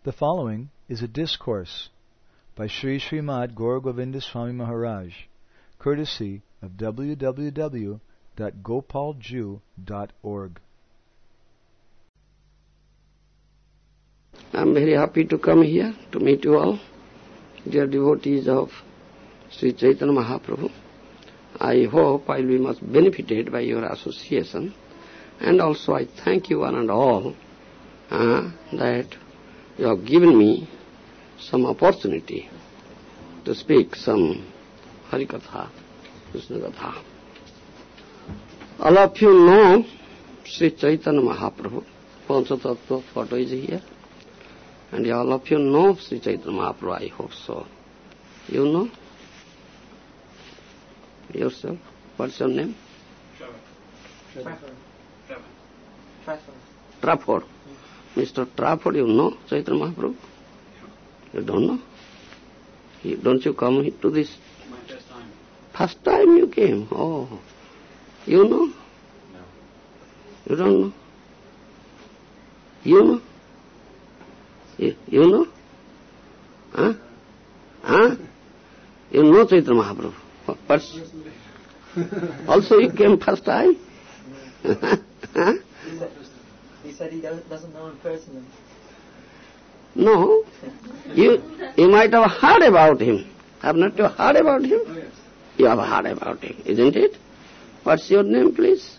The following is a discourse by Sri Srimad Gaur Govinda Swami Maharaj, courtesy of www.gopalju.org. I am very happy to come here to meet you all, dear devotees of Sri Chaitanya Mahaprabhu. I hope I will be much benefited by your association, and also I thank you one and all that you have given me some opportunity to speak some Harikatha, Krishna Katha. All of you know Sri Chaitanya Mahaprabhu. Panchatattva photo is here. And all of you know Sri Chaitanya Mahaprabhu, I hope so. You know? Yourself? What's your name? Trafford. Mr. Trafford, you know Chaitanya Mahaprabhu? You don't know? Don't you come to this? My first time. First time you came? Oh. You know? No. You don't know? You know? You know? Huh? Huh? You know Chaitanya Mahaprabhu? What's also you came first time? Huh? He said he doesn't know him personally. No. You might have heard about him. Have not you heard about him? Oh, yes. You have heard about him, isn't it? What's your name, please?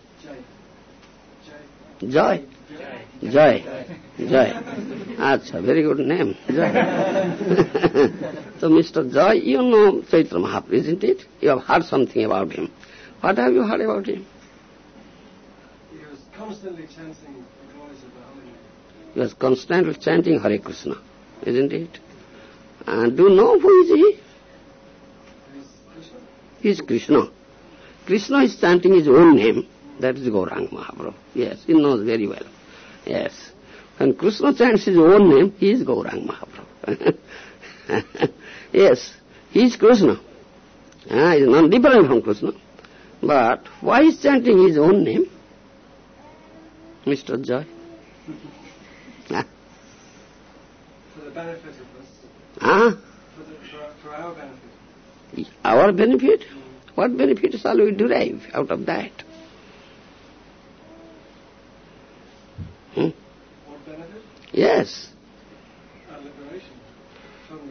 Jai. Joy. Joy. Acha, very good name. Joy. So, Mr. Joy, you know Chaitanya Mahaprabhu, isn't it? You have heard something about him. What have you heard about him? He was constantly chanting the glories of the Holy Name. He was constantly chanting Hare Krishna, isn't it? And do you know who is he? He's Krishna. He is Krishna. Krishna is chanting his own name. That is Gauranga Mahaprabhu. Yes, he knows very well. Yes. When Krishna chants his own name, he is Gauranga Mahaprabhu. Yes, he is Krishna. He is not different from Krishna. But why is chanting his own name? Mr. Joy? For the benefit of us. For our benefit. Our benefit? What benefit shall we derive out of that? What benefit? Yes. Our liberation from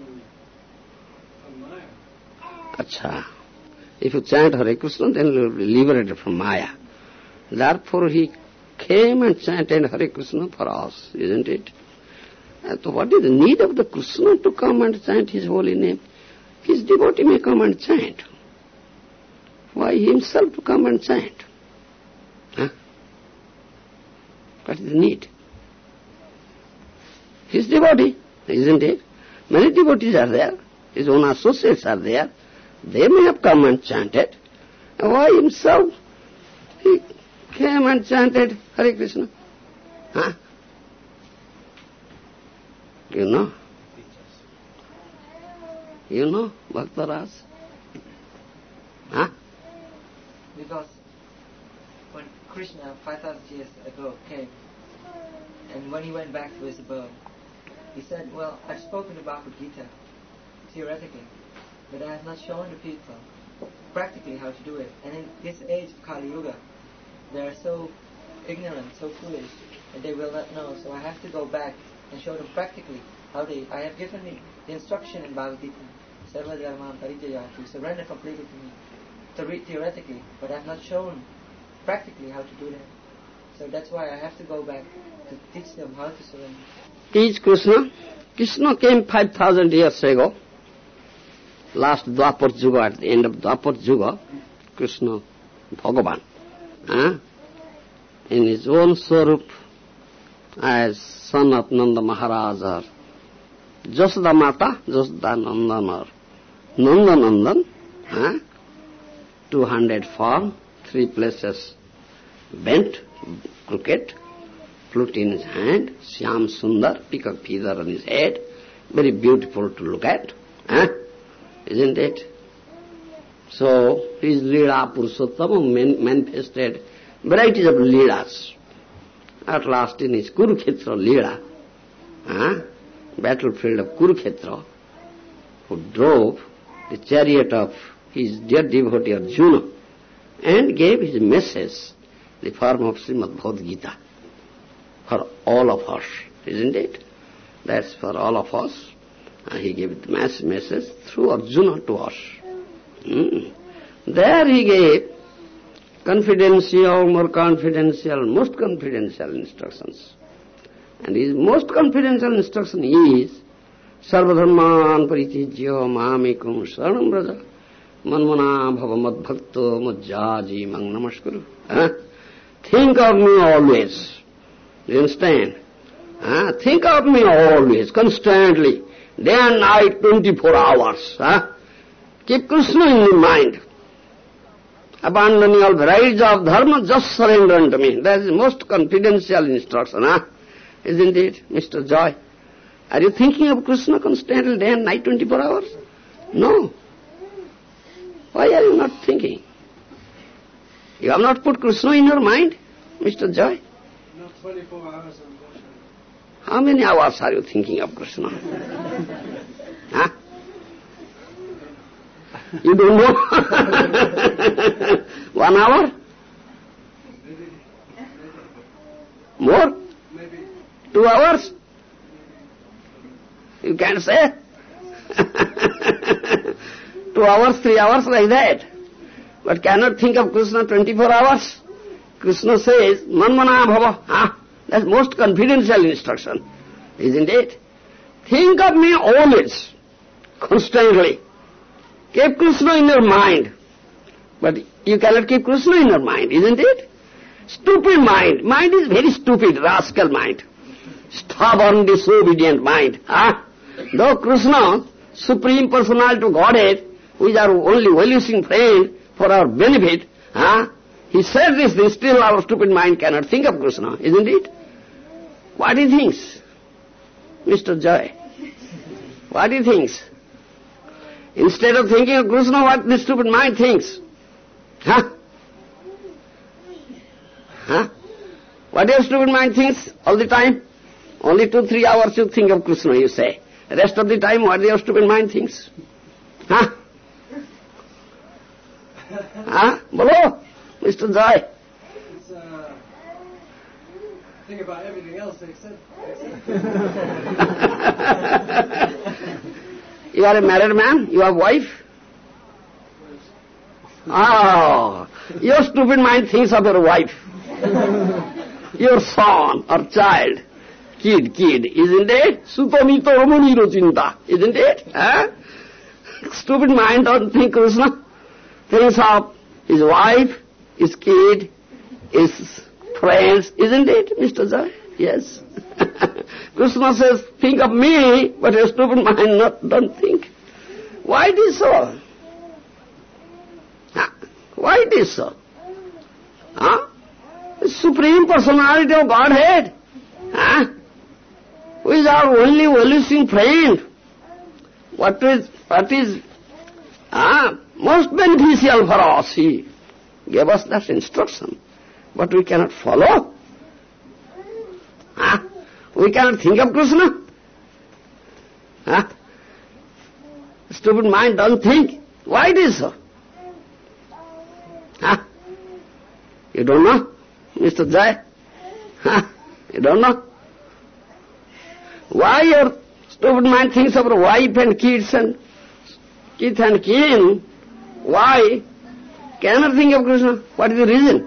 Maya. Acha. If you chant Hare Krishna, then you will be liberated from Maya. Therefore he came and chanted Hare Krishna for us, isn't it? And so what is the need of the Krishna to come and chant his holy name? His devotee may come and chant. Why himself to come and chant? What is the need? His devotee, isn't it? Many devotees are there. His own associates are there. They may have come and chanted. And why himself? He came and chanted Hare Krishna. You know? You know, Bhaktaraj? Because when Krishna 5,000 years ago came, and when he went back to his abode, he said, well, I've spoken about the Gita, theoretically, but I have not shown the people practically how to do it. And in this age of Kali Yuga, they are so ignorant, so foolish, that they will not know. So I have to go back and show them practically how I have given the instruction in Bhagavad Gita, Sarva Dharma Parijaya, to surrender completely to me, to read theoretically, but I have not shown practically how to do that. So that's why I have to go back to teach them how to surrender. Is Krishna? Krishna came 5,000 years ago. Last Dwapar Yuga, at the end of Dwapar Yuga, Krishna, Bhagavan, in his own swarup as son of Nanda Maharaj or Jasada Mata, Jasada Nandan or Nanda Nandan, 200 form, 3 places bent, crooked, flute in his hand, Shyam Sundar, peacock feather on his head, very beautiful to look at, isn't it? So, his Leela Purushottama manifested varieties of Leelas. At last in his Kurukshetra Leela, battlefield of Kurukshetra, who drove the chariot of his dear devotee Arjuna and gave his message, the form of Srimad Bhagavad Gita, for all of us, isn't it? That's for all of us. He gave the message through Arjuna to us. There he gave confidential, more confidential, most confidential instructions. And his most confidential instruction is Sarvadharman paritijya mamekam saranam braja manmana bhava madbhakto majjaji mang namaskuru. Think of me always. Do you understand? Think of me always, constantly, day and night, 24 hours. Keep Krishna in your mind. Abandoning all varieties of dharma, just surrender unto me. That is the most confidential instruction, isn't it, Mr. Joy? Are you thinking of Krishna constantly, day and night, 24 hours? No. Why are you not thinking? You have not put Krishna in your mind, Mr. Joy? Not 24 hours, unfortunately. How many hours are you thinking of Krishna? You don't know? 1 hour? Maybe. More? Maybe. 2 hours? You can't say. 2 hours, 3 hours, like that. But cannot think of Krishna 24 hours. Krishna says, Manmana bhava. That's most confidential instruction, isn't it? Think of me always, constantly. Keep Krishna in your mind. But you cannot keep Krishna in your mind, isn't it? Stupid mind. Mind is very stupid, rascal mind. Stubborn, disobedient mind. Though Krishna, Supreme Personality of Godhead, who is our only well-wishing friend for our benefit, he said this thing, still our stupid mind cannot think of Krishna, isn't it? What he thinks? Mr. Joy, what he thinks? Instead of thinking of Krishna, what this stupid mind thinks? What your stupid mind thinks all the time? Only 2-3 hours you think of Krishna, you say. The rest of the time, what your stupid mind thinks? Bolo, Mr. Joy. It's, think about everything else except You are a married man? You have wife? Your stupid mind thinks of your wife. Your son or child. Kid, isn't it? Sutamito ramaniro chinta, isn't it? Stupid mind don't think Krishna. Thinks of his wife, his kid, his friends, isn't it, Mr. Joy? Yes. Krishna says, think of me, but your stupid mind don't think. Why it is so? Why it is so? The Supreme Personality of Godhead, who is our only well-wishing friend, what is most beneficial for us, he gave us that instruction, but we cannot follow. We cannot think of Krishna. Stupid mind don't think. Why it is so? You don't know, Mr. Jai? You don't know? Why your stupid mind thinks of wife and kids and kith and kin? Why? Cannot think of Krishna. What is the reason?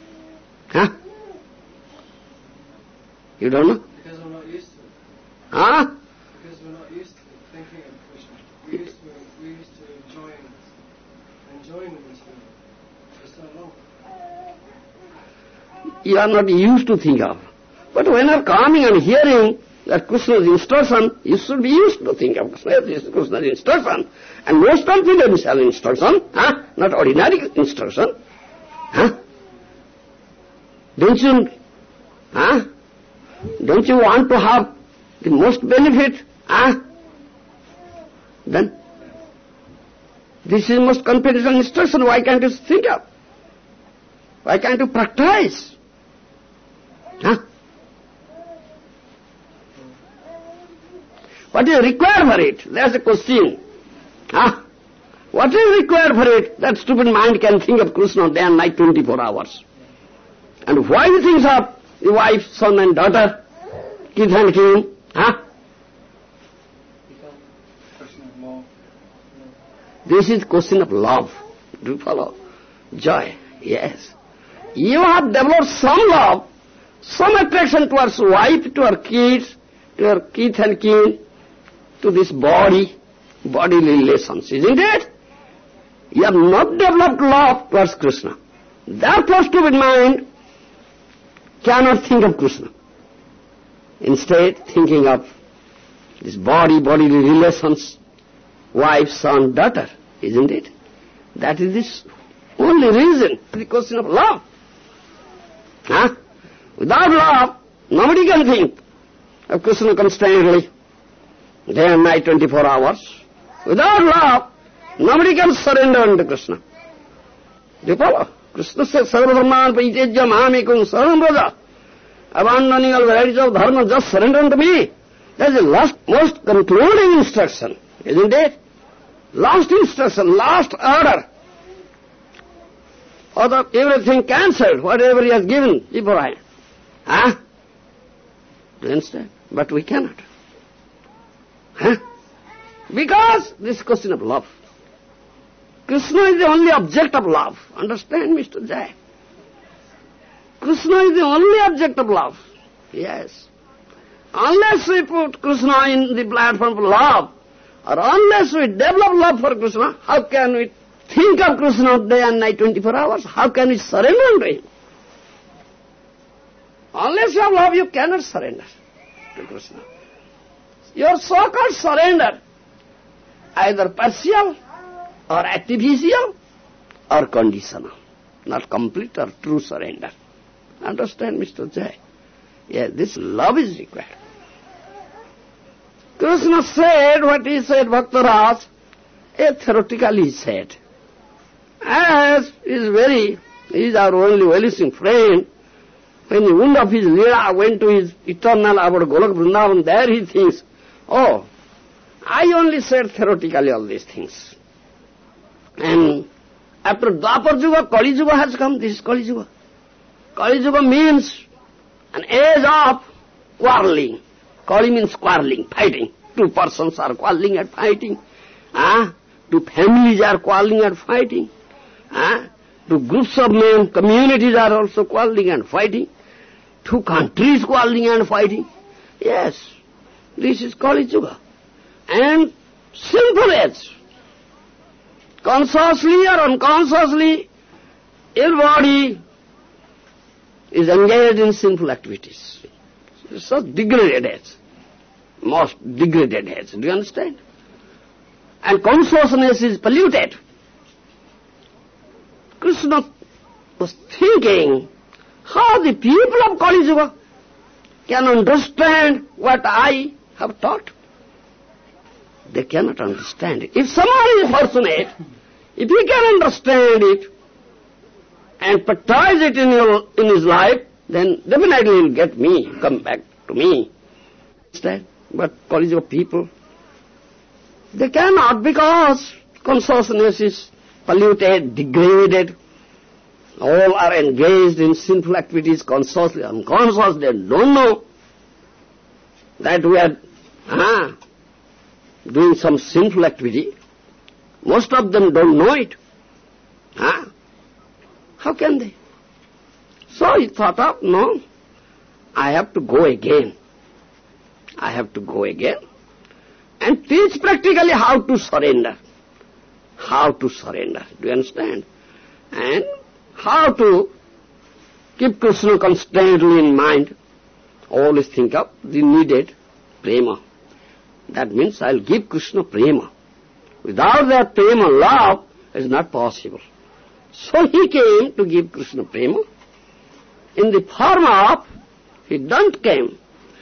You don't know? because we're not used to it. Because we're not used to thinking of Krishna. We used to enjoying Krishna for so long. You are not used to think of. But when you are coming and hearing that Krishna's instruction, you should be used to think of Krishna's instruction. And most confidential instruction, not ordinary instruction. Don't you want to have the most benefit? Then, this is most confidential instruction, why can't you think of? Why can't you practice? What is required for it? That's the question. Huh? What is required for it? That stupid mind can think of Krishna day and night 24 hours. And why he thinks of the wife, son and daughter, kith and kin? Huh? This is question of love. Do you follow? Joy. Yes. You have developed some love, some attraction towards wife, to her kids, to her kith and kin, to this body, bodily relations, isn't it? You have not developed love towards Krishna. Therefore, stupid mind cannot think of Krishna. Instead, thinking of this body, bodily relations, wife, son, daughter, isn't it? That is this only reason, the question of love. Huh? Without love, nobody can think of Krishna constantly, day and night, 24 hours. Without love, nobody can surrender unto Krishna. Do you follow? Krishna says, Sarva dharman paitejya mahamekam saranam braja. Abandoning all varieties of dharma, just surrender unto me. That is the last, most concluding instruction, isn't it? Last instruction, last order. Other everything cancelled, whatever he has given beforehand. Huh? Do you understand? But we cannot. Huh? Because this question of love. Krishna is the only object of love. Understand, Mr. Jai? Krishna is the only object of love. Yes. Unless we put Krishna in the platform of love, or unless we develop love for Krishna, how can we think of Krishna day and night 24 hours? How can we surrender to him? Unless you have love, you cannot surrender to Krishna. Your so-called surrender, either partial or artificial or conditional, not complete or true surrender. Understand, Mr. Jai? Yes, this love is required. Krishna said what he said, Bhaktaraj, theoretically he said. As he is our only well-wishing friend, when the wound of his Leela went to his eternal abode Golok Vrindavan, there he thinks, oh, I only said theoretically all these things. And after Dwapar Yuga, Kali Yuga has come. This is Kali Yuga. Kali Yuga means an age of quarreling. Kali means quarreling, fighting. Two persons are quarreling and fighting. Two families are quarreling and fighting. Two groups of men, communities are also quarreling and fighting. Two countries quarreling and fighting. Yes, this is Kali Yuga. And sinful age. Consciously or unconsciously, everybody is engaged in sinful activities. It's such degraded age. Most degraded age. Do you understand? And consciousness is polluted. Krishna was thinking how the people of Kali Yuga can understand what I have taught. They cannot understand it. If someone is fortunate, if he can understand it and practice it in his life, then definitely he will get me, come back to me. Understand? But Kali Yuga people, they cannot, because consciousness is polluted, degraded. All are engaged in sinful activities, consciously, unconsciously. They don't know that we are doing some sinful activity. Most of them don't know it. How can they? So he thought of, no, I have to go again. I have to go again and teach practically how to surrender. How to surrender. Do you understand? And how to keep Krishna constantly in mind. Always think of the needed prema. That means I'll give Krishna prema. Without that prema, love is not possible. So he came to give Krishna prema in the form of, he don't come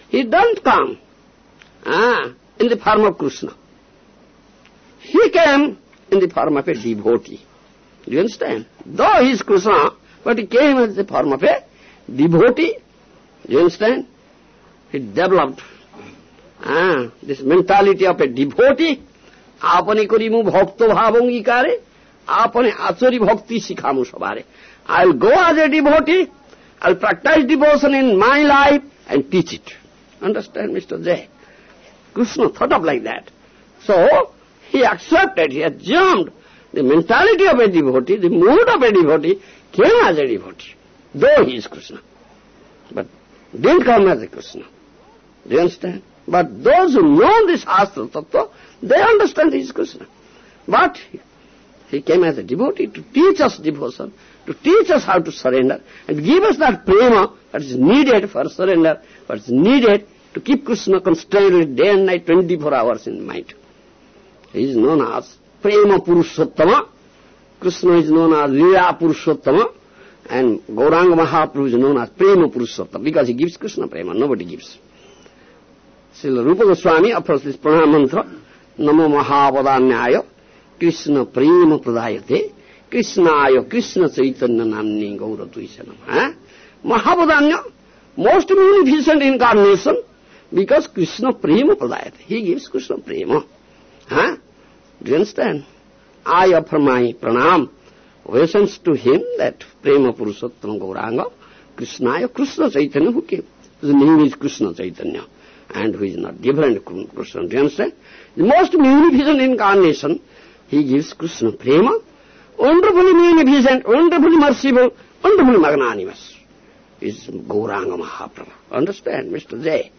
in the form of Krishna. He came in the form of a devotee. Do you understand? Though he is Krishna, but he came in the form of a devotee. Do you understand? He developed this mentality of a devotee, apane korimu bhakta bhavangikare, apane achari bhakti sikhamu sabare. I'll go as a devotee, I'll practice devotion in my life and teach it. Understand, Mr. J? Krishna thought of like that. So, he accepted, he assumed the mentality of a devotee, the mood of a devotee, came as a devotee, though he is Krishna. But didn't come as a Krishna. Do you understand? But those who know this Shastra Tattva, they understand he is Krishna. But he came as a devotee to teach us devotion, to teach us how to surrender, and give us that prema that is needed for surrender, what is needed to keep Krishna constantly day and night, 24 hours in mind. He is known as Prema Purushottama. Krishna is known as Leela Purushottama. And Gauranga Mahaprabhu is known as Prema Purushottama, because he gives Krishna prema, nobody gives. Srila Rupa Goswami offers this pranam mantra, Namo Mahavadanyaya, Krishna Prema Pradayate, Krishnaya Krishna Chaitanya Namni Gaura Tuisanam. Mahavadanya, most munificent incarnation, because Krishna Prema Pradayate. He gives Krishna Prema. Do you understand? I offer my pranam, obeisance to him, that Prema Purushottama Gauranga, Krishnaya, Krishna Chaitanya, who came. His name is Krishna Chaitanya, and who is not different from Krishna. Do you understand? The most munificent incarnation, he gives Krishna Prema, wonderfully munificent, wonderfully merciful, wonderfully magnanimous, is Gauranga Mahaprabhu. Understand, Mr. J?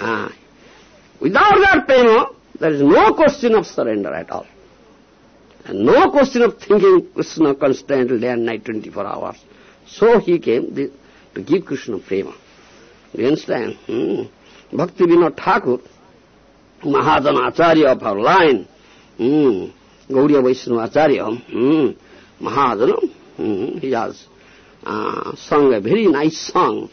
Without that prema, there is no question of surrender at all. And no question of thinking Krishna constantly day and night, 24 hours. So he came to give Krishna prema. Do you understand? Bhakti Vinod Thakur, Mahajana Acharya of our line, Gaudiya Vaishnava Acharya, Mahajana, he has sung a very nice song.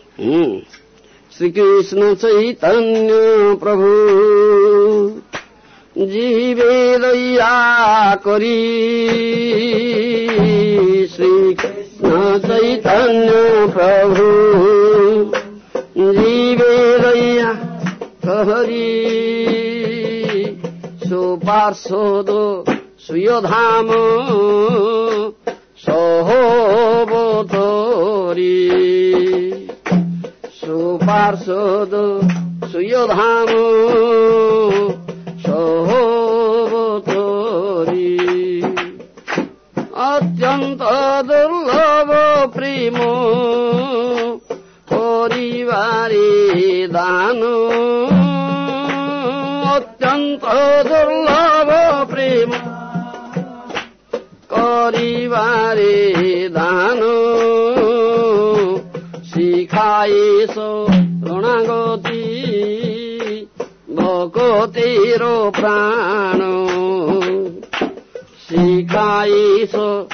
Sri Krishna Chaitanya Prabhu Jive Daya Kari, Sri Krishna Chaitanya Prabhu Jive Daya Kari, Suparsodo Suyodhama Sohobotori, Suparsodo Suyodhama Sohobotori, Atyanta Durlava Primo Porivari Dano, Atyanta Durlava Primo Porivari Dano, Sikhaye So Ranagoti Bhakotiro Prano, Sikhaye So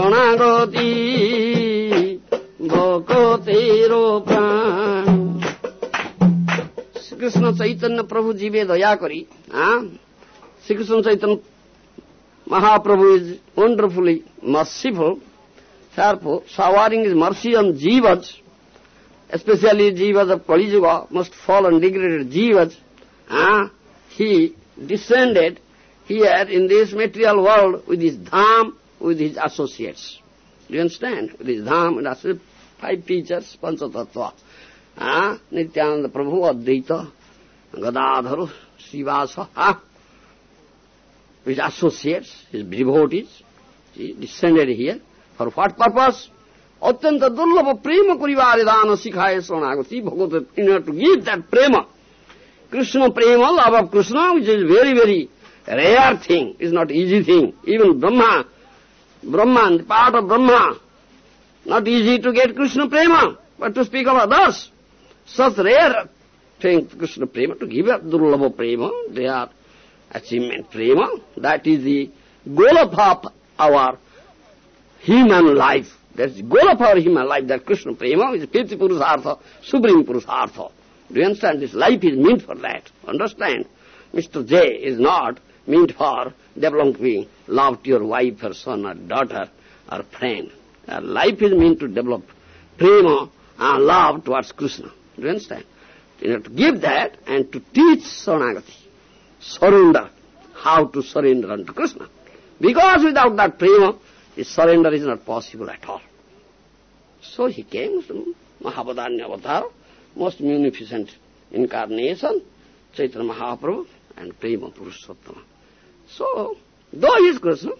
Ranagoti Bhakotiro Prano. Krishna Chaitanya Prabhu Jive Daya Kari. Sri Krishna Chaitanya Mahaprabhu is wonderfully merciful, therefore showering his mercy on jivas, especially jivas of Kali Yuga, most fallen, degraded jivas. He descended here in this material world with his dham, with his associates. Do you understand? With his dham and associates, 5 teachers, Panchatattva. Nityananda Prabhu, Advaita, Gadadharu, Srivasa, his associates, his devotees, he descended here. For what purpose? Atyanta durlabha prema kurivaridana sikhaya sranagati bhagavad, in order to give that prema. Krishna prema, love of Krishna, which is very, very rare thing, is not easy thing. Even Brahman, the part of Brahma, not easy to get Krishna prema, but to speak of others. Such rare thing, Krishna prema, to give up durlabha prema, they are achievement prema, that is the goal of our human life. That's the goal of our human life, that Krishna prema is Kirti Purusartha, Supreme Purusartha. Do you understand? This life is meant for that. Understand? Mr. J is not meant for developing love to your wife or son or daughter or friend. Life is meant to develop prema and love towards Krishna. Do you understand? You have to give that and to teach Saranagati, surrender, how to surrender unto Krishna. Because without that prema, his surrender is not possible at all. So he came to Mahabodhanya Avatar, most munificent incarnation, Chaitanya Mahaprabhu and Prema Purushottama. So, though he is Krishna,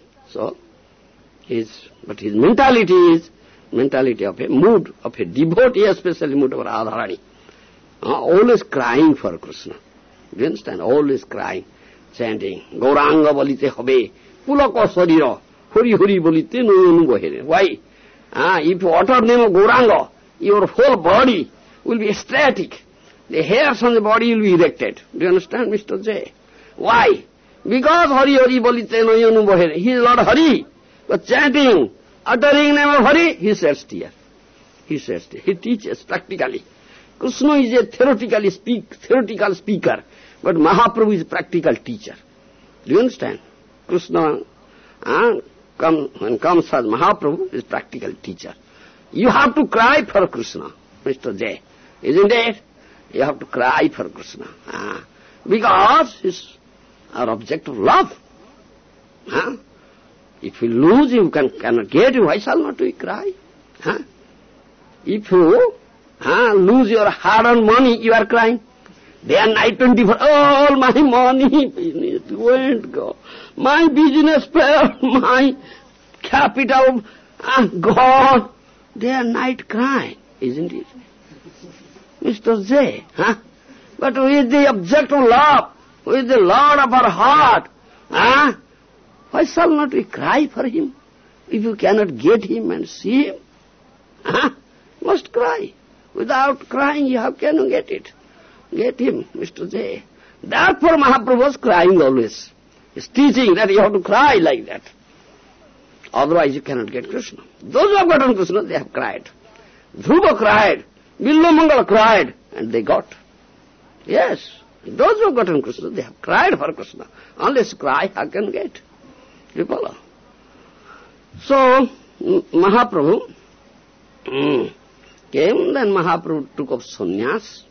but his mentality is mentality of a mood, of a devotee, especially mood of Radharani. Always crying for Krishna. Do you understand? Always crying, chanting, Gauranga bolite hobe, pulaka sarira, hori hori bolite no bohere. Why? If you utter the name of Gauranga, your whole body will be ecstatic. The hairs on the body will be erected. Do you understand, Mr. J? Why? Because Hari Hari bolite no yonu bohere. He is Lord Hari. But chanting, uttering name of Hari, he sheds tears. He sheds tears. He teaches practically. Krishna is a theoretical speaker, but Mahaprabhu is a practical teacher. Do you understand? Krishna, when comes as Mahaprabhu, is practical teacher. You have to cry for Krishna, Mr. J. Isn't it? You have to cry for Krishna. Because he's our object of love. If you lose, you cannot get him. Why shall not we cry? If you lose your hard-earned money, you are crying. Day and night 24, all my money, business won't go. My business failed, my capital gone. Day and night crying, isn't it? Mr. J, But who is the object of love? Who is the Lord of our heart? Why shall not we cry for him? If you cannot get him and see him, must cry. Without crying, how can you get it? Get him, Mr. J. Therefore Mahaprabhu was crying always. He's teaching that you have to cry like that. Otherwise you cannot get Krishna. Those who have gotten Krishna, they have cried. Dhruva cried, Billamangala cried, and they got. Yes, those who have gotten Krishna, they have cried for Krishna. Unless cry, how can you get? You follow? So, Mahaprabhu came, then Mahaprabhu took up sannyas,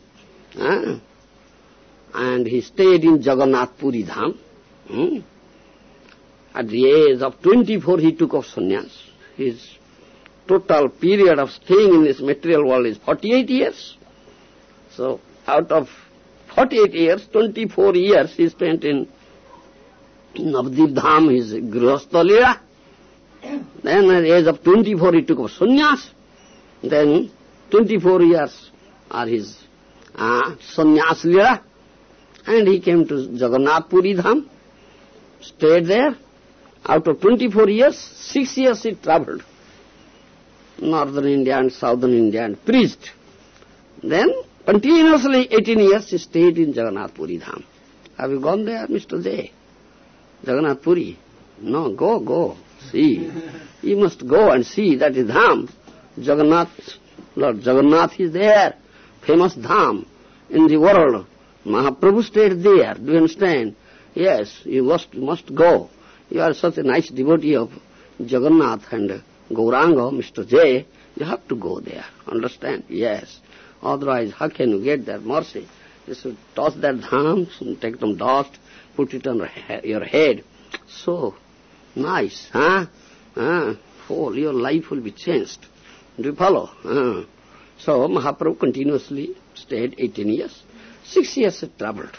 and he stayed in Jagannath Puri Dham. At the age of 24, he took up sannyas. His total period of staying in this material world is 48 years. So, out of 48 years, 24 years he spent in Navadvip Dham, his Grihastha Lila. Then at the age of 24, he took up sannyas. Then 24 years are his sannyas Lila. And he came to Jagannath Puri Dham, stayed there. Out of 24 years, 6 years he travelled. Northern India and Southern India and preached. Then continuously 18 years he stayed in Jagannath Puri Dham. Have you gone there, Mr. J? Jagannath Puri? No, go, see. You must go and see, that is Dham. Jagannath, Lord Jagannath is there, famous Dham in the world. Mahaprabhu stayed there, do you understand? Yes, you must go. You are such a nice devotee of Jagannath and Gauranga, Mr. J. You have to go there, understand? Yes. Otherwise, how can you get that mercy? You should toss that dham, take some dust, put it on your head. So nice, Whole your life will be changed. Do you follow? So Mahaprabhu continuously stayed 18 years. 6 years he travelled.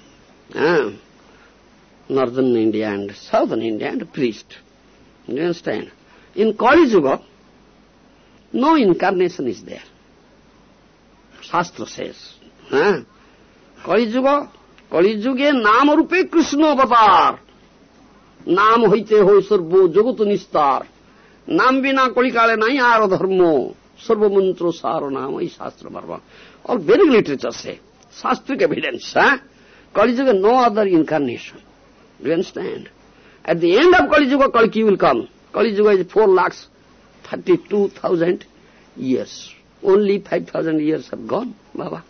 Northern India and Southern India and preached. Do you understand? In Kali Yuga, no incarnation is there. Shastra says. Kali Yuga, Kali Yuga Nama Rupe Krishna Avatar. Nam hoite hoi sarvo jagat nistar. Nam bina Kali Kale nai aro dharmo. Sarva mantra saro nama Shastra Bharva. All Vedic literature say. Shastric evidence. Kali Yuga no other incarnation. Do you understand? At the end of Kali Yuga, Kalki will come. Kali Yuga is 4,32,000 years. Only 5,000 years have gone, Baba.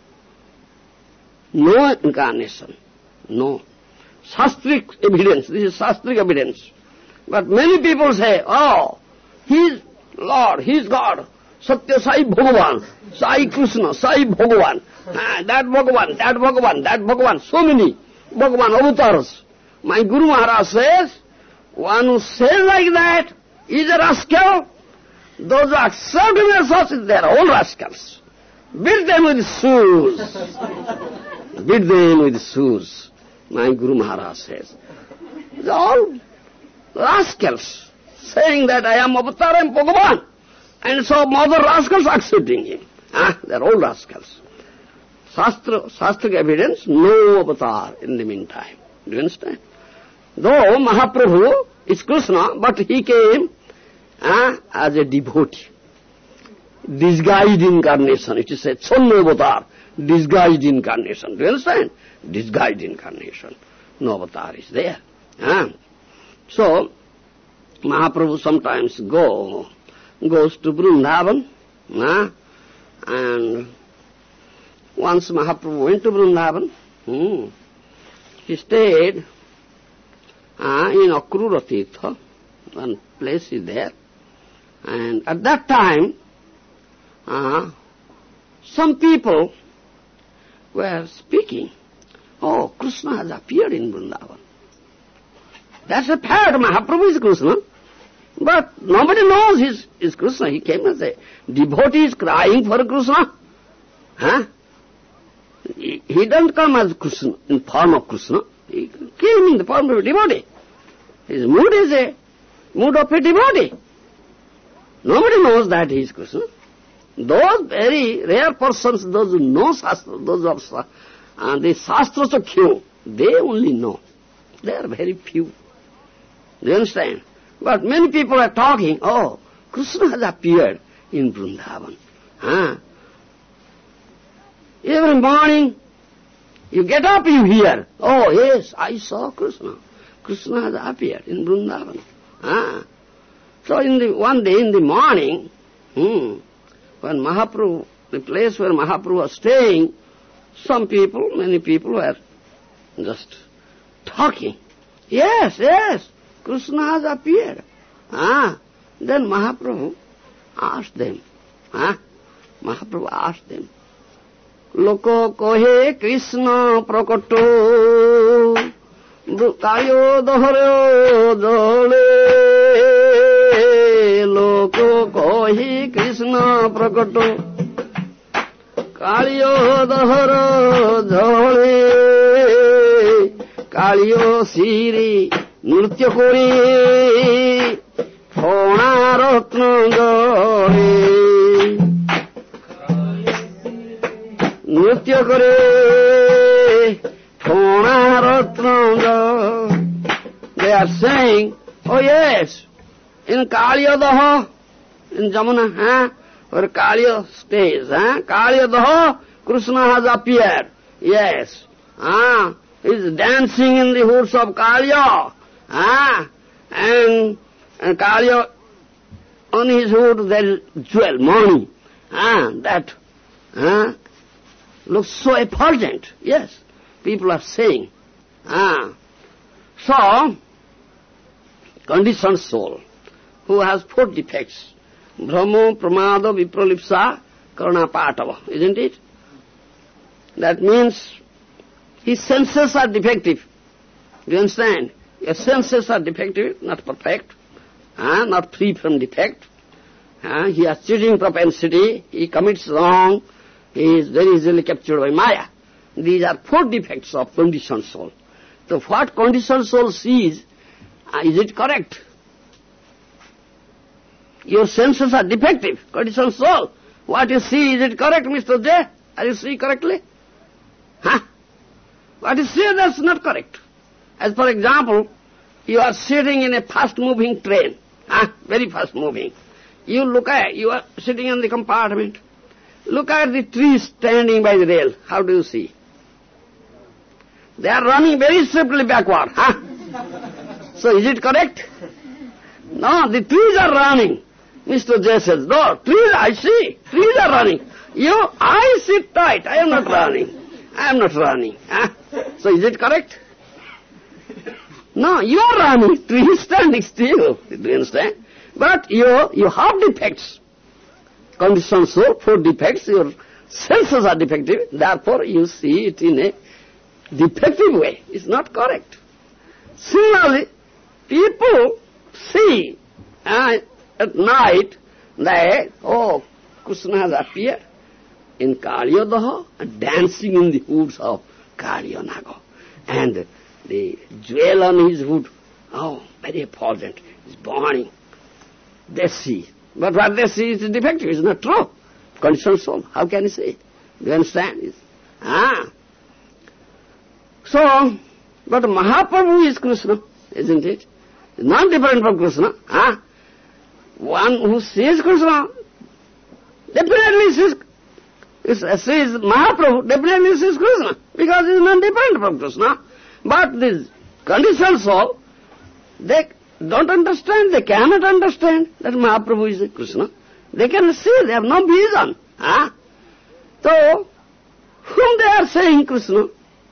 No incarnation. No. Shastric evidence. This is Shastric evidence. But many people say, oh, he is Lord, he is God. Satya Sai Bhagavan, Sai Krishna, Sai Bhagavan. That Bhagavan, so many Bhagavan avatars. My Guru Maharaj says, one who says like that is a rascal. Those who accept him as such, they are all rascals. Beat them with shoes. Beat them with shoes, my Guru Maharaj says. They are all rascals, saying that I am avatar, I am Bhagavan. And so other rascals accepting him. They are all rascals. Shastric evidence, no avatar in the meantime. Do you understand? Though Mahaprabhu is Krishna, but he came as a devotee. Disguised incarnation. It is a Channa avatar, disguised incarnation. Do you understand? Disguised incarnation. No avatar is there. So, Mahaprabhu sometimes goes to Vrindavan, and once Mahaprabhu went to Vrindavan, he stayed in Akrura Tirtha, one place is there, and at that time, some people were speaking, oh, Krishna has appeared in Vrindavan. That's a fact, Mahaprabhu is Krishna. But nobody knows he's Krishna. He came as a devotee is crying for Krishna. He didn't come as Krishna, in form of Krishna. He came in the form of a devotee. His mood is a mood of a devotee. Nobody knows that he is Krishna. Those very rare persons, those who know Shastra, those of the Shastra Chakhyu, they only know. They are very few. Do you understand? But many people are talking, oh, Krishna has appeared in Vrindavan. Every morning, you get up, you hear, oh yes, I saw Krishna. Krishna has appeared in Vrindavan. So one day in the morning, when Mahaprabhu, the place where Mahaprabhu was staying, many people were just talking. Yes, Krishna has appeared. Then Mahaprabhu asked them. Loko kohe Krishna prakato kayo dohro dole. Loko kohe Krishna prakato kayo dohro dole. Kayo siri nritya kore phona ratna gare. Nritya kore phona ratna gare. They are saying, oh yes, in Kaliyadaha, in Jamuna, where Kaliya stays, Kaliyadaha, Krishna has appeared. Yes. He is dancing in the hoods of Kaliya. And Kaliya, on his hood there is jewel, money. That looks so effulgent. Yes, people are saying. So, conditioned soul, who has 4 defects, Brahmo, Pramada, Vipralipsa, Karuna, Patava, isn't it? That means his senses are defective. Do you understand? Your senses are defective, not perfect, not free from defect. He has cheating propensity, he commits wrong, he is very easily captured by Maya. These are 4 defects of conditioned soul. So what conditioned soul sees, is it correct? Your senses are defective, conditioned soul. What you see, is it correct, Mr. J? Are you seeing correctly? What you see, that's not correct. As for example, you are sitting in a fast-moving train, very fast-moving. You are sitting in the compartment. Look at the trees standing by the rail. How do you see? They are running very swiftly backward. So is it correct? No, the trees are running. Mr. J says, no, trees, I see, trees are running. I sit tight, I am not running. I am not running. So is it correct? No, you are running, tree is standing still. Do you understand? But you have defects. Conditioned soul, 4 defects, your senses are defective, therefore you see it in a defective way. It's not correct. Similarly, people see at night that, oh, Krishna has appeared in Kaliyodaha and dancing in the woods of Kaliyonaga. And the jewel on his hood, oh, very effulgent, is burning. They see. But what they see is defective, it's not true. Conditioned soul, how can you say? Do you understand? So, but Mahaprabhu is Krishna, isn't it? It's not different from Krishna. One who sees Krishna, definitely sees Mahaprabhu, definitely sees Krishna, because it's not different from Krishna. But this conditioned soul, they don't understand, they cannot understand that Mahaprabhu is Krishna. They can see, they have no vision. So, whom they are saying Krishna?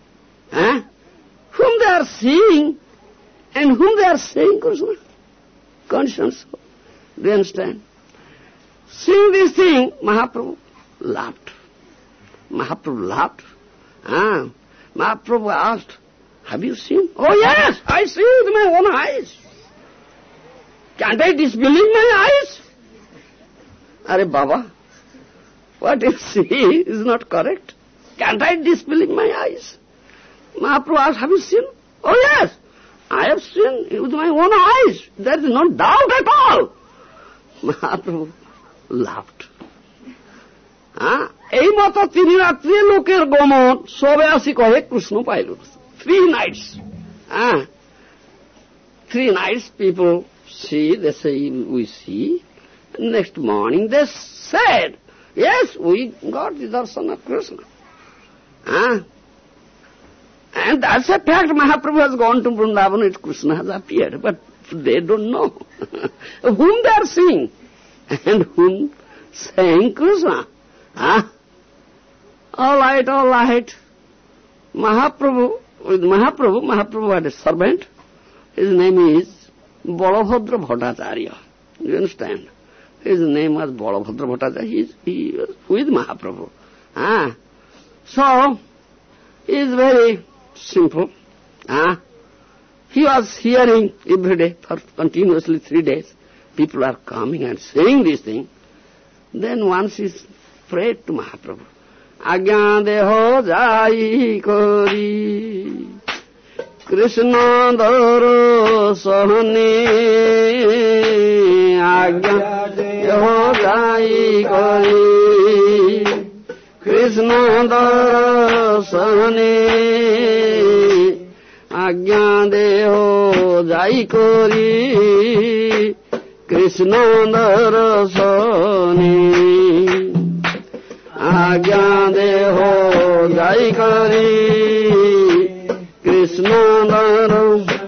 Whom they are seeing and whom they are saying Krishna? Conditioned soul. Do you understand? Seeing this thing, Mahaprabhu laughed. Mahaprabhu laughed. Mahaprabhu asked, have you seen? Oh yes, I see with my own eyes. Can't I disbelieve my eyes? Are Baba, what you see is not correct. Can't I disbelieve my eyes? Mahaprabhu asked, have you seen? Oh yes, I have seen with my own eyes. There is no doubt at all. Mahaprabhu laughed. এই মতো 3 রাত্রি লোকের গমন সবে আসি কহে কৃষ্ণ পাইল 3 nights. 3 nights people see, they say we see. Next morning they said, yes, we got the darshan of Krishna. And that's a fact. Mahaprabhu has gone to Vrindavan, Krishna has appeared, but they don't know whom they are seeing and whom saying Krishna. All right. Mahaprabhu had a servant. His name is Balabhadra Bhattacharya. You understand? His name was Balabhadra Bhattacharya. He was with Mahaprabhu. So, he is very simple. He was hearing every day for continuously 3 days. People are coming and saying this thing. Then once he prayed to Mahaprabhu. Agya deho jai kori Krishna daro sahane. Agya deho jai kori Krishna daro sahane. Agya deho jai kori Krishna daro sahane. Agya deho jai kari Krishna daro.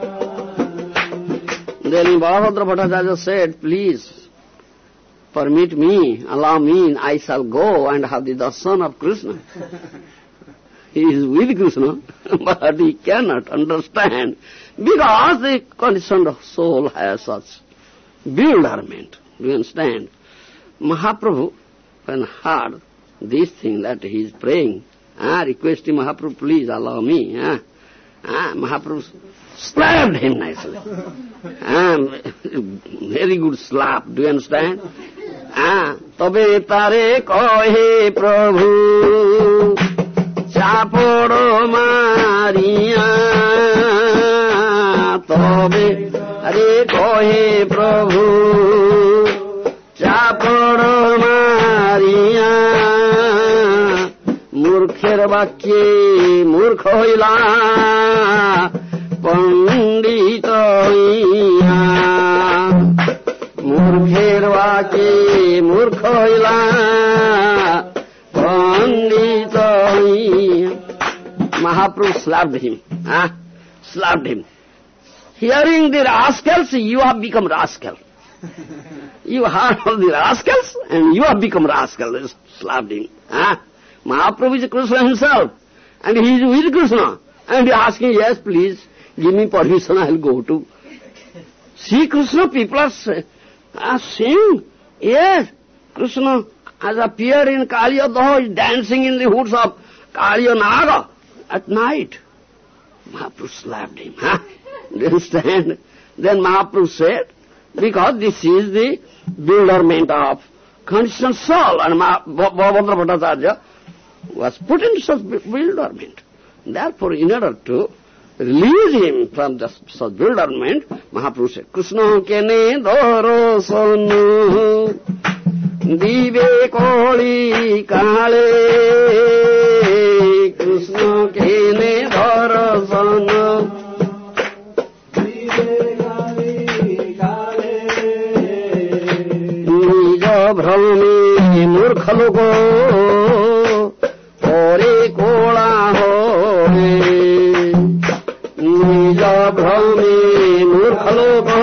Then Balabhadra Bhattacharya said, please permit me, allow me, I shall go and have the darshan of Krishna. He is with Krishna, but he cannot understand because the conditioned soul has such bewilderment. Do you understand? Mahaprabhu, when heard this thing that he is praying, requesting Mahaprabhu, please allow me. Mahaprabhu slapped him nicely. Very good slap, do you understand? Tabe tare kohe Prabhu chaporo Maria. Tabe tare kohe Prabhu chaporo Maria. Murkher bakye murkh hoila pandita hoiya. Murkher bakye murkh hoila pandita hoiya. Mahaprabhu slapped him. Slapped him. Hearing the rascals, you have become rascal. You heard all the rascals and you have become rascal. Slapped him. Mahaprabhu is Krishna himself, and he is with Krishna, and he is asking, yes, please, give me permission, I will go to see Krishna. People are saying, yes, Krishna has appeared in Kaliya Daha, is dancing in the hoods of Kaliya Naga at night. Mahaprabhu slapped him. Huh? Do you understand? Then Mahaprabhu said, because this is the bewilderment of conditioned soul, and Babadra Bhattacharya was put into such bewilderment. Therefore, in order to release him from such bewilderment, Mahaprabhu said, Krishna kene doro sonu dive koli kale, Krishna kene doro sonu भ्रमे मूर्ख लोगो ओरे Cola हो निज भ्रमे मूर्ख लोगो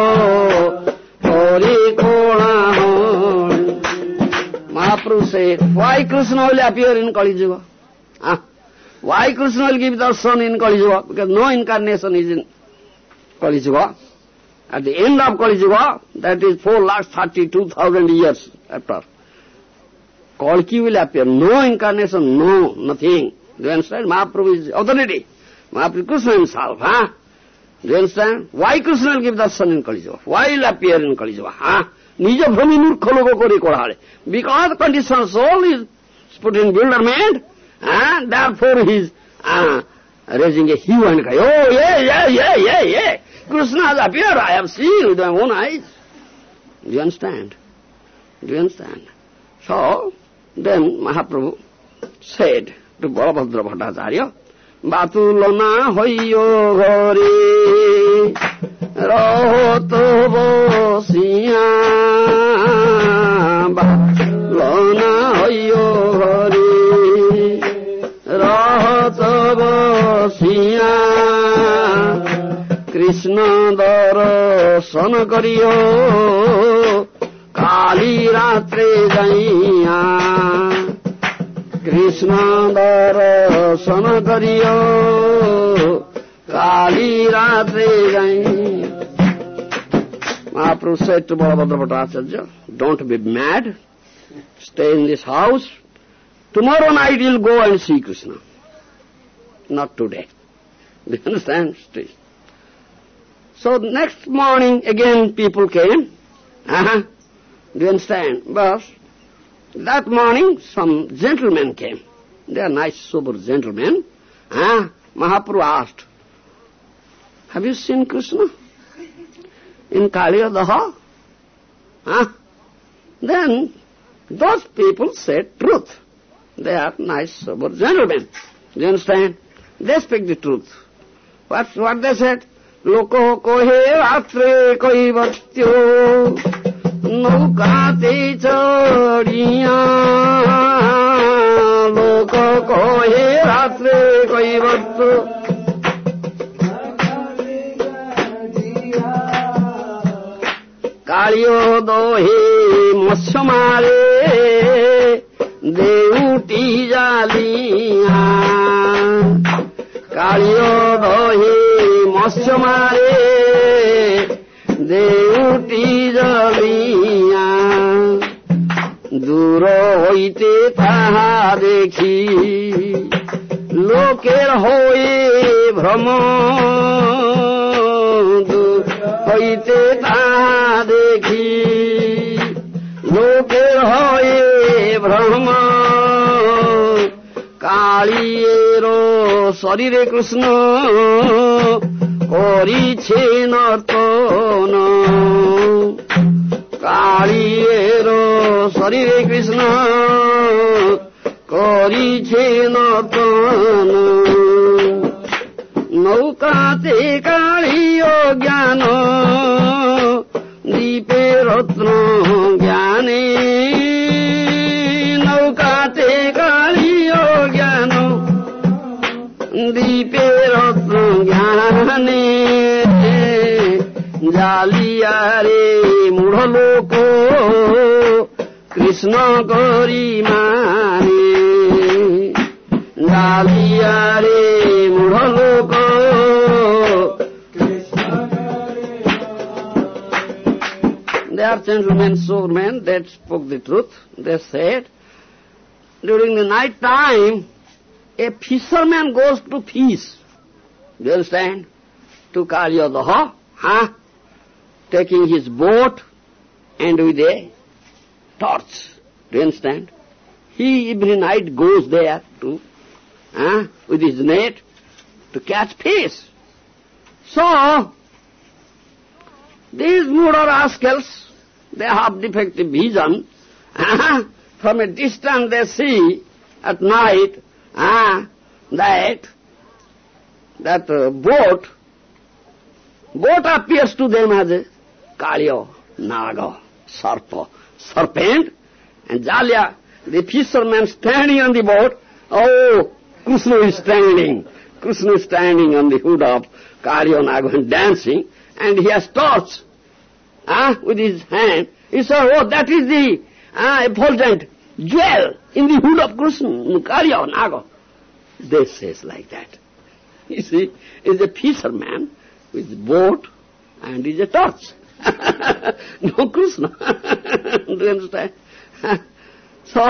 ओरे Cola हो. Mahaprabhu said, why Krishna will appear in Kali Yuga? Why Krishna will give darshan in Kali Yuga? Because no incarnation is in Kali Yuga. At the end of Kali Yuga, that is 4,32,000 years after, Kalki will appear. No incarnation, no, nothing. Do you understand? Mahaprabhu is authority. Mahaprabhu Krishna himself. Do you understand? Why Krishna will give darshan in Kali Yuga? Why will appear in Kali Yuga? Nija bhumi murkha logo kori kodhale. Because conditioned soul is put in bewilderment, therefore he is raising a hue and cry. Oh, yeah. Krishna has appeared, I have seen with my own eyes. Do you understand? So, then Mahaprabhu said to Balabhadra Bhattacharya, Batulana hoyo ghore, rahoto bosiya, Batulana hoyo ghore, rahoto bosiya, Krishna darshan kariyo, Kali ratre jaiya. Krishna darshan kariyo, Kali ratre jaiya. Mahaprabhu said to Balabhadra Bhattacharya, don't be mad, stay in this house. Tomorrow night you'll go and see Krishna. Not today. Do you understand? Stay. So next morning again people came. Do you understand? But that morning some gentlemen came. They are nice, sober gentlemen. Mahaprabhu asked, have you seen Krishna in Kaliya Daha? Then those people said truth. They are nice, sober gentlemen. Do you understand? They speak the truth. What they said? Loko kohe ratre koi bhaktyo naukate chadiya. Loko kohe ratre koi bhaktyo Kaliyo dohe masya mare Deuti jaliya. Kaliyo dohe masya mare Deuti jaliya. Duro hoite taha dekhi loker hoye bhrama. Duro hoite taha dekhi loker hoye bhrama. Kaliyero sarire Krishna koriche nartana. Kaliyero sarire Krishna koriche nartana. Naukate kaliyo jnana dipe ratna jnane. Naukate kaliyo jnana dipe ratna jnane. Jaliya re mudha loko Krishna kori mane. Jaliya re mudha loko Krishna kori mane. They are gentlemen, sober men that spoke the truth. They said, during the night time, a fisherman goes to fish. Do you understand? To Kaliyadaha, taking his boat and with a torch. Do you understand? He every night goes there to, with his net to catch fish. So, these murder rascals, they have defective vision. From a distance they see at night that boat appears to them as a Kaliya, Naga, serpent, and Jalya, the fisherman standing on the boat. Oh, Krishna is standing on the hood of Kaliya Naga and dancing, and he has torch with his hand. He said, oh, that is the effulgent jewel in the hood of Krishna, Kaliya Naga. They says like that. You see, is a fisherman with boat and is a torch. No Krishna. Do you understand? So,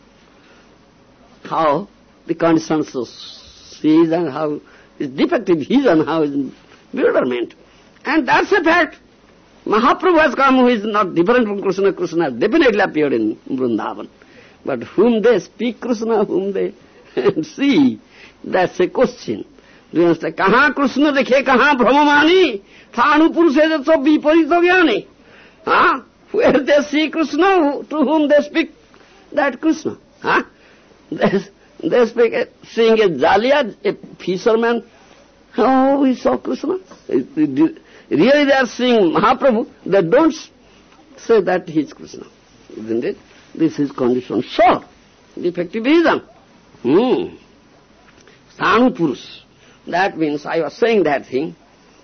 how the conscience sees and how is defective vision, how is bewilderment. And that's a fact. Mahaprabhu has come who is not different from Krishna. Krishna definitely appeared in Vrindavan. But whom they speak Krishna, whom they see, that's a question. Do you understand? Kaha Krishna dekhe, kaha Brahmamani, thanu purushe so viparita jnani. Where they see Krishna, to whom they speak that Krishna. They speak, seeing a Jalya, a fisherman, oh, we saw Krishna. Really they are seeing Mahaprabhu, they don't say that he is Krishna. Isn't it? This is condition. So, defective vision. Thanu Purush. That means, I was saying that thing,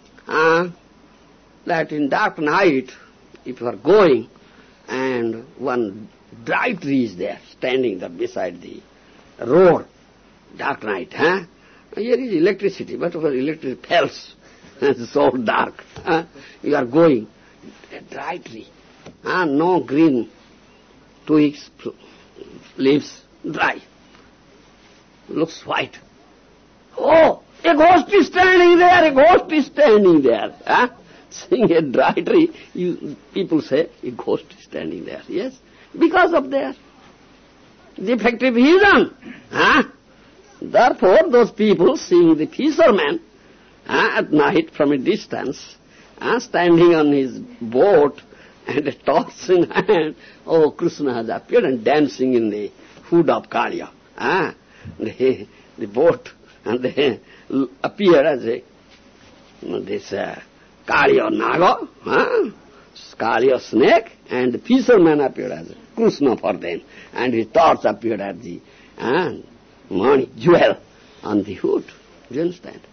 that in dark night, if you are going, and one dry tree is there, standing there beside the road, dark night, Here is electricity, but when electricity fails, it's so dark, you are going, a dry tree, no green twigs, leaves, dry, looks white. Oh, a ghost is standing there, Seeing a dry tree, people say, a ghost is standing there, yes, because of their defective vision. Therefore, those people seeing the fisherman at night from a distance, standing on his boat and a torch in hand, oh, Krishna has appeared and dancing in the hood of Kaliya. The boat, and they appear as this Kaliya Naga, Kaliya snake, and the fisherman appeared as Krishna for them, and his torch appeared as the money, jewel on the hood. Do you understand?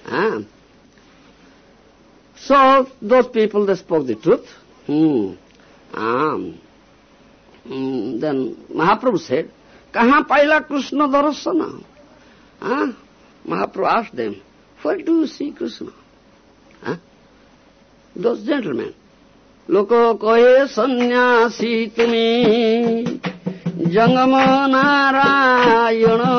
So, those people, they spoke the truth. Then Mahaprabhu said, Kaha paila Krishna darasana? Mahaprabhu asked them, where do you see Krishna? Those gentlemen. Loko kohe sannyasi tumi jangama narayana.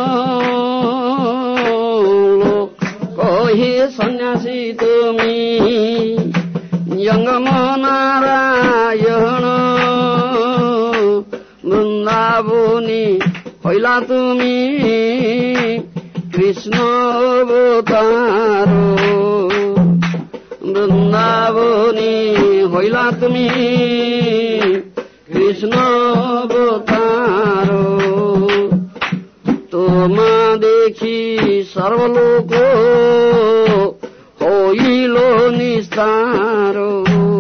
Loko kohe sannyasi tumi jangama narayana. Vrindavani hoila tumi Krishna avataro. Vrindavani hoila tumi Krishna avataro. Toma dekhi sarvaloko hoilo nistaro.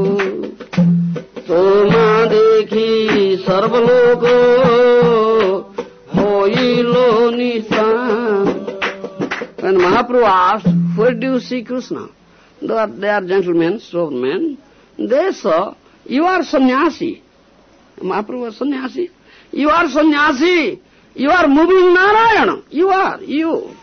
Toma dekhi sarvaloko hoilo nistaro. When Mahaprabhu asked, where do you see Krishna? They are gentlemen, strong men. They saw, you are sannyasi. Mahaprabhu was sannyasi. You are sannyasi. You are moving Narayana. You are. Do you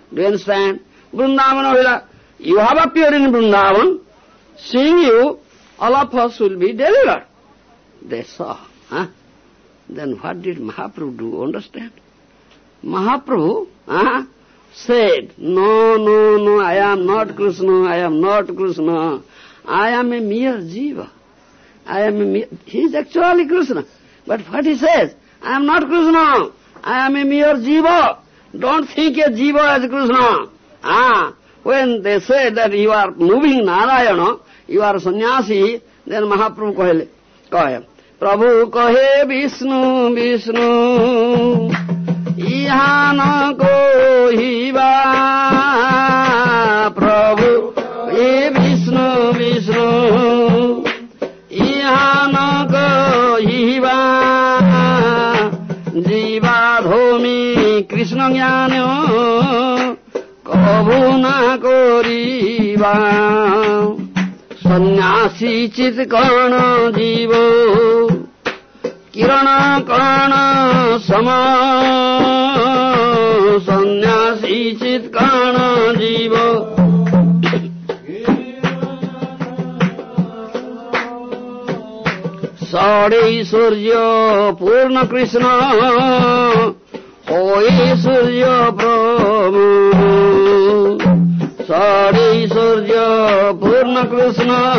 understand? Vrindavan, you have appeared in Vrindavan. Seeing you, all of us will be delivered. They saw. Then what did Mahaprabhu do? Understand? Mahaprabhu said, no, I am not Krishna, I am not Krishna. I am a mere jiva. He is actually Krishna. But what he says, I am not Krishna, I am a mere jiva. Don't think a jiva as Krishna. When they say that you are moving Narayana, you are sannyasi, then Mahaprabhu kahe, Prabhu kahe Vishnu, Vishnu, iha na kohiba. Prabhu kahe Vishnu, Vishnu, iha na kohiba. Jiva dhomi Krishna jnana kabhu na koriba. Sannyasi chit kana jivo kirana kana sama. Sannyasi chit kana jivo Sade Surya Purna Krishna Hoye Surya Prabhu. Sade Surya Purna Krishna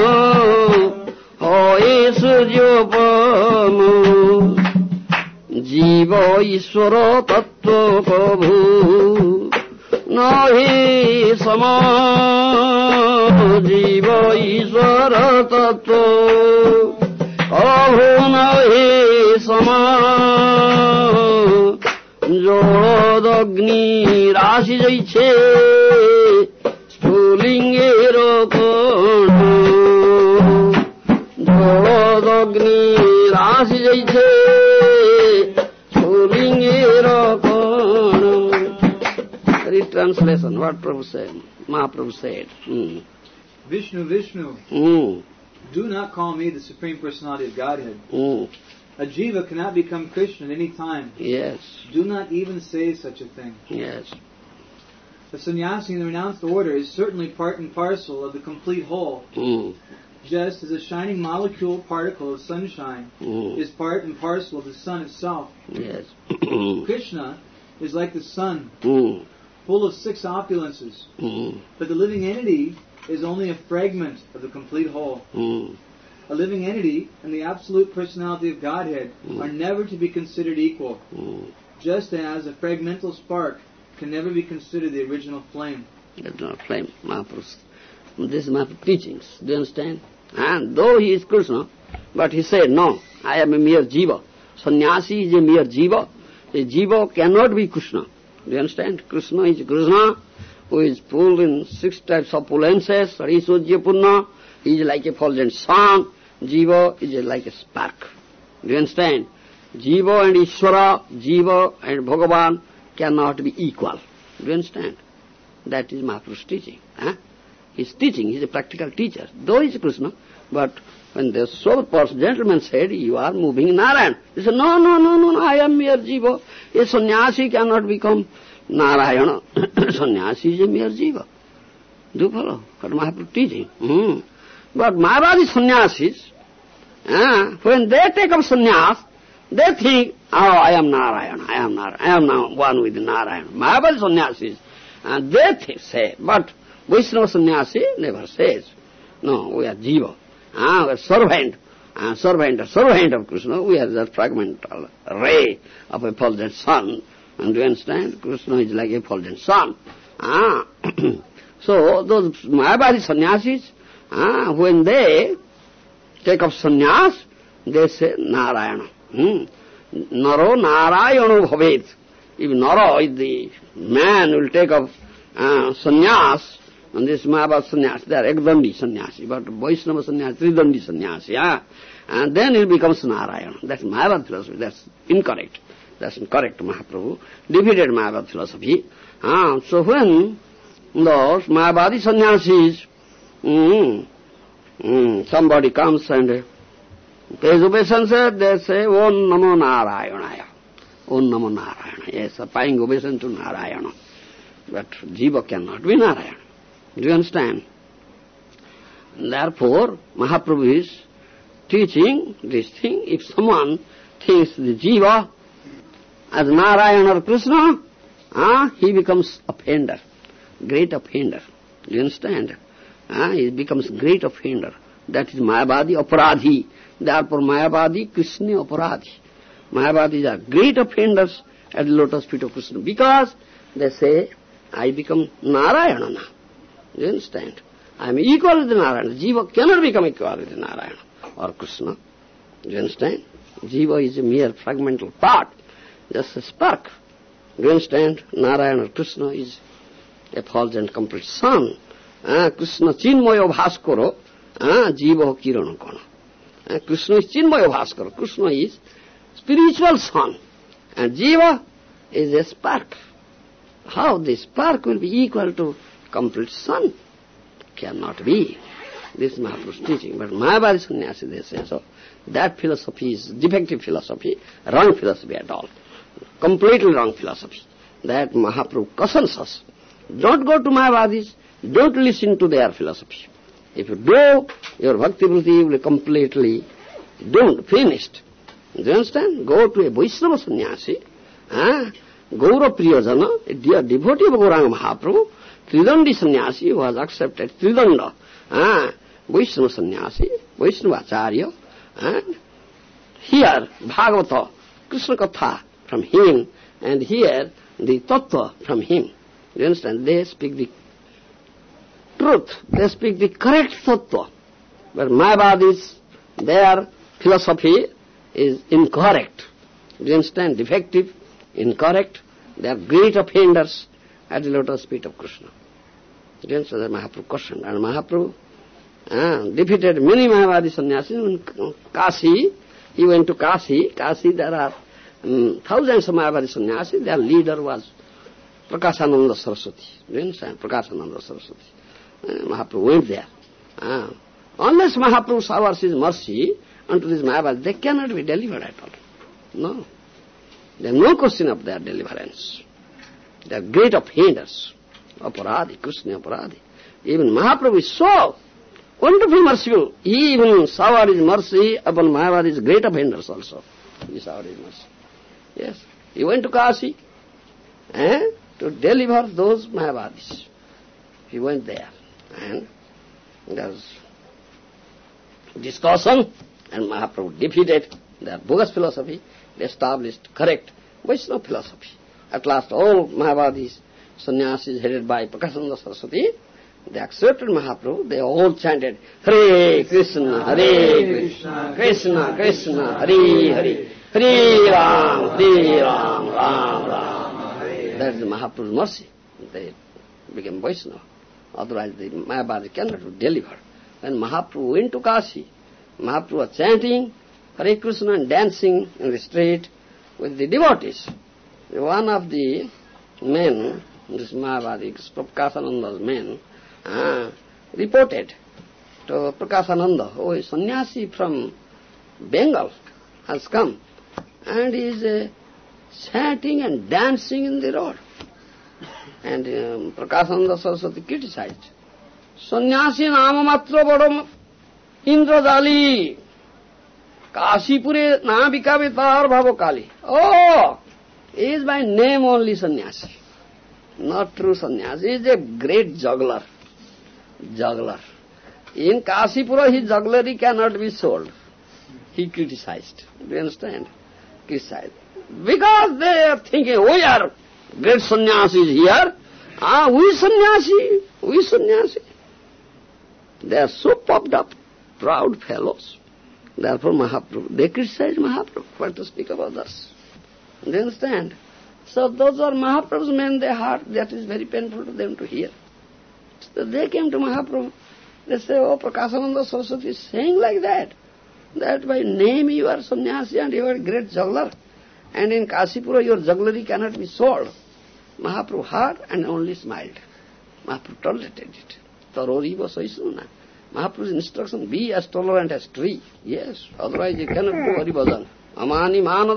Hoye Surya Prabhu. Jiva Ishvara Tattva Prabhu Nahi Sama. Jiva Ishvara Tattva Prabhu nahi sama. Jolad agni rasi jaiche stulingero kono. Jolad agni rasi jaiche stulingero kono. Retranslation, what Prabhu said, Mahaprabhu said. Vishnu, Vishnu. Do not call me the Supreme Personality of Godhead. A jiva cannot become Krishna at any time. Yes. Do not even say such a thing. Yes. The sannyasi in the renounced order is certainly part and parcel of the complete whole. Just as a shining molecule particle of sunshine is part and parcel of the sun itself. Yes. Krishna is like the sun, full of 6 opulences. But the living entity is only a fragment of the complete whole. A living entity and the absolute personality of Godhead are never to be considered equal, just as a fragmental spark can never be considered the original flame. That's not flame, Mahaprabhu. This is Mahaprabhu's teachings, do you understand? And though he is Krishna, but he said, no, I am a mere jiva. Sannyasi is a mere jiva. A jiva cannot be Krishna. Do you understand? Krishna is Krishna, who is full in 6 types of opulences. Sarisojya Purna, he is like a fulgent sun. Jiva is like a spark. Do you understand? Jiva and Ishvara, Jiva and Bhagavan cannot be equal. Do you understand? That is Mahaprabhu's teaching. His teaching, he is a practical teacher. Though he is Krishna, but when the so-called gentleman said, you are moving Narayan, he said, no, I am mere Jiva. A sannyasi cannot become Narayana. Sannyasi is a mere jiva. Do you follow what Mahaprabhu teaching? But Mayavadi sannyasis, when they take up sannyas, they think, I am Narayana, I am now one with Narayana. Mayavadi sannyasis, they say, but Vaishnava sannyasi never says, no, we are jiva, we are servant of Krishna, we are the fragmental ray of a fulgent sun. And do you understand? Krishna is like a fulgent sun. So those Mayavadi sannyasis, when they take up sannyas, they say Narayana. Naro Narayana bhavet. If Naro is the man will take up sannyas, and this Mayavadi sannyas, they are ekdandi sannyasi, but Vaishnava sannyasi, tridandi sannyasi, and then it becomes Narayana. That's Mayavadi philosophy, that's incorrect. That's incorrect, Mahaprabhu defeated Mayavadi philosophy. So when those Mayavadi sannyasis, somebody comes and pays obeisance, they say, Om Namo Narayanaya. Om Namo Narayana. Yes, paying obeisance to Narayana. But Jiva cannot be Narayana. Do you understand? Therefore, Mahaprabhu is teaching this thing. If someone thinks the Jiva as Narayana or Krishna, he becomes offender, great offender. You understand? He becomes great offender. That is Mayavadi Aparadhi. Therefore Mayavadi, Krishna Aparadhi. Mayavadis are great offenders at the lotus feet of Krishna because they say, I become Narayana now. You understand? I am equal with Narayana. Jiva cannot become equal with Narayana or Krishna. You understand? Jiva is a mere fragmental part, just a spark. You understand? Narayana or Krishna is a fulgent complete sun. Krishna chinmaya bhaskara, jiva kirana kana. Krishna is chinmaya bhaskara. Krishna is spiritual sun. And jiva is a spark. How this spark will be equal to complete sun? Cannot be. This is Mahaprabhu's teaching. But Mayavadi sannyasi, they say so. That philosophy is defective philosophy, wrong philosophy at all. Completely wrong philosophy. That Mahaprabhu cautions us. Don't go to Mayavadis, don't listen to their philosophy. If you do, your bhakti vritti will be completely doomed, finished. Do you understand? Go to a Vaishnava sannyasi, Gaura Priyajana, a dear devotee of Gauranga Mahaprabhu, Tridandi sannyasi who has accepted Tridanda, Vaishnava sannyasi, Vaishnava acharya, and here Bhagavata, Krishna Katha from him, and here the Tattva from him. You understand? They speak the truth, they speak the correct Tattva. But Mayavadis, their philosophy is incorrect. You understand? Defective, incorrect. They are great offenders at the lotus feet of Krishna. You understand? That Mahaprabhu cautioned. And Mahaprabhu defeated many Mayavadi sannyasis in Kashi. He went to Kashi. Kashi, there are thousands of Mayavadi sannyasis. Their leader was Prakashananda Saraswati. You understand? Prakashananda Saraswati. Mahaprabhu went there. Unless Mahaprabhu showers his mercy unto these Mayavadis, they cannot be delivered at all. No. There is no question of their deliverance. They are great offenders. Aparadhi, Krishna Aparadhi. Even Mahaprabhu is so wonderfully merciful. He even showered his mercy upon Mayavadis, great offenders also. He showered his mercy. Yes. He went to Kashi to deliver those Mayavadis. He went there. And there was discussion, and Mahaprabhu defeated their bogus philosophy. They established correct Vaishnava philosophy. At last all Mayavadis, sannyasis headed by Prakashananda Saraswati, they accepted Mahaprabhu. They all chanted, Hare Krishna, Hare Krishna, Krishna Krishna, Hare Hare, Hare Ram, Ram Ram. That is Mahaprabhu's mercy. They became Vaishnava. Otherwise the Mayavadi cannot be delivered. When Mahaprabhu went to Kashi, Mahaprabhu was chanting Hare Krishna and dancing in the street with the devotees. One of the men, this Mayavadi, Prakashananda's men, reported to Prakashananda, a sannyasi from Bengal has come and is chanting and dancing in the road. And Prakashananda Saraswati criticized. Sannyasi nama matra badam Indrajali Kashipure na bikabe tar bhavo kali. Oh, he is by name only sannyasi. Not true sannyasi. He is a great juggler. In Kashipura his jugglery cannot be sold. He criticized. Do you understand? Criticized. Because they are thinking, we are great sannyasis here. We sannyasi. They are so puffed up, proud fellows. Therefore Mahaprabhu, they criticize Mahaprabhu. What to speak of others? Do you understand? So those are Mahaprabhu's men, they heard. That is very painful to them to hear. So they came to Mahaprabhu. They say, oh, Prakashananda Saraswati is saying like that by name you are sannyasi and you are a great juggler. And in Kashipura your jugglery cannot be sold. Mahaprabhu heard and only smiled. Mahaprabhu tolerated it. Taroriva saisuna. Mahaprabhu's instruction, be as tolerant as tree. Yes, otherwise you cannot do Hari Bhajan. Amani manada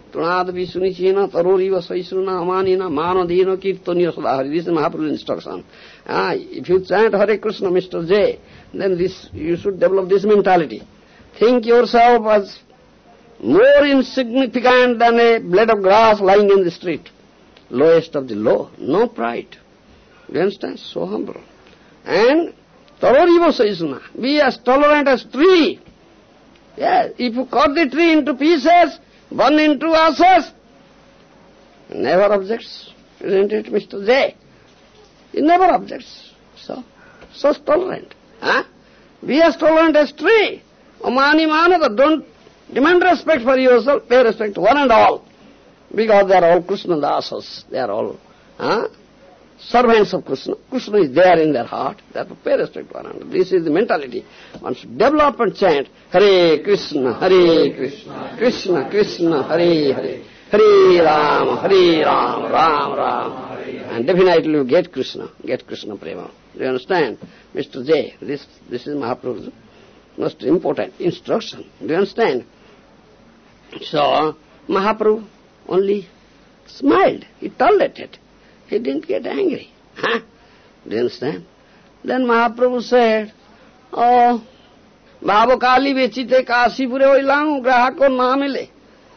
Tunadapi sunichena taroriva saisruna amanina manadina kirtaniya sadahari. This is Mahaprabhu's instruction. If you chant Hare Krishna, Mr. J, then you should develop this mentality. Think yourself as more insignificant than a blade of grass lying in the street. Lowest of the low. No pride. You understand? So humble. And taroriva saisruna. Be as tolerant as tree. Yes, if you cut the tree into pieces, burn into ashes, never objects, isn't it, Mr. J? He never objects. So tolerant. Be as tolerant as tree. Amani manada, don't demand respect for yourself, pay respect to one and all. Because they are all Krishna dasas, they are all servants of Krishna. Krishna is there in their heart, they have to pay respect to one another. This is the mentality. One should develop and chant, Hare Krishna, Krishna Krishna, Hare Hare, Hare Rama, Ram Ram. And definitely you get Krishna prema. Do you understand? Mr. J, this is Mahaprabhu's most important instruction. Do you understand? So, Mahaprabhu only smiled, he tolerated. He didn't get angry. Do you understand? Then Mahaprabhu said, Oh, Babo Kali Vechite Kasi Pure Oilang Grahako Namile.